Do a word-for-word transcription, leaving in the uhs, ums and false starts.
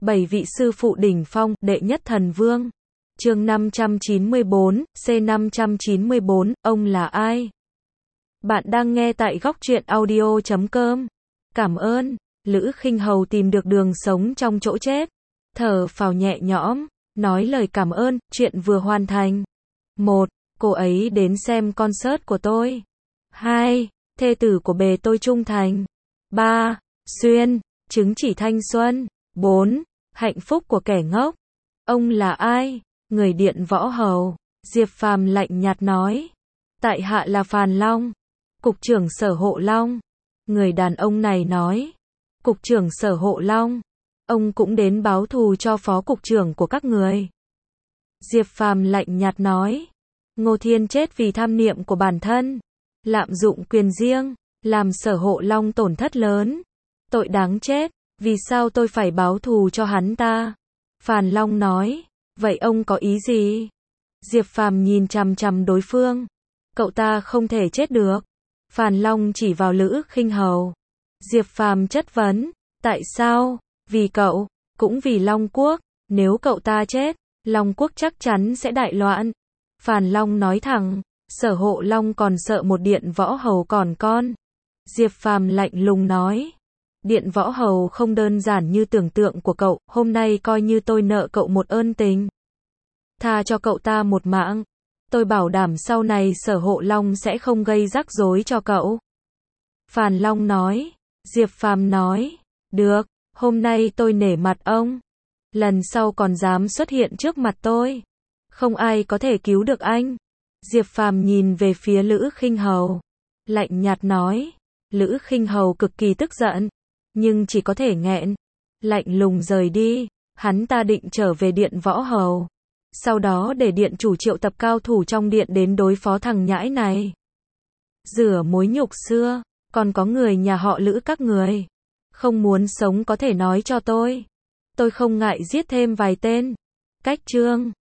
Bảy vị sư phụ đỉnh phong, đệ nhất thần vương. Chương năm trăm chín mươi bốn, C năm trăm chín mươi bốn, ông là ai? Bạn đang nghe tại góc truyện audio chấm com. Cảm ơn. Lữ Khinh Hầu tìm được đường sống trong chỗ chết. Thở phào nhẹ nhõm, nói lời cảm ơn, chuyện vừa hoàn thành. Một, cô ấy đến xem concert của tôi. Hai, thê tử của bề tôi trung thành. Ba, xuyên, chứng chỉ thanh xuân. Bốn, hạnh phúc của kẻ ngốc. Ông là ai? Người điện Võ Hầu. Diệp Phàm lạnh nhạt nói. Tại hạ là Phàn Long, cục trưởng Sở Hộ Long. Người đàn ông này nói. Cục trưởng Sở Hộ Long, ông cũng đến báo thù cho phó cục trưởng của các người. Diệp Phàm lạnh nhạt nói. Ngô Thiên chết vì tham niệm của bản thân, lạm dụng quyền riêng, làm Sở Hộ Long tổn thất lớn. Tội đáng chết, vì sao tôi phải báo thù cho hắn ta? Phàn Long nói. Vậy ông có ý gì? Diệp Phàm nhìn chằm chằm đối phương. Cậu ta không thể chết được. Phàn Long chỉ vào Lữ Khinh Hầu. Diệp Phàm chất vấn. Tại sao? Vì cậu, cũng vì Long Quốc. Nếu cậu ta chết, Long Quốc chắc chắn sẽ đại loạn. Phàn Long nói thẳng. Sở Hộ Long còn sợ một điện Võ Hầu còn con. Diệp Phàm lạnh lùng nói. Điện Võ Hầu không đơn giản như tưởng tượng của cậu, hôm nay coi như tôi nợ cậu một ơn tình. Tha cho cậu ta một mạng. Tôi bảo đảm sau này Sở Hộ Long sẽ không gây rắc rối cho cậu. Phàn Long nói. Diệp Phàm nói. Được, hôm nay tôi nể mặt ông. Lần sau còn dám xuất hiện trước mặt tôi, không ai có thể cứu được anh. Diệp Phàm nhìn về phía Lữ Khinh Hầu, lạnh nhạt nói. Lữ Khinh Hầu cực kỳ tức giận, nhưng chỉ có thể nghẹn, lạnh lùng rời đi. Hắn ta định trở về điện Võ Hầu, sau đó để điện chủ triệu tập cao thủ trong điện đến đối phó thằng nhãi này. Rửa mối nhục xưa, còn có người nhà họ Lữ các người không muốn sống có thể nói cho tôi. Tôi không ngại giết thêm vài tên. Cách chương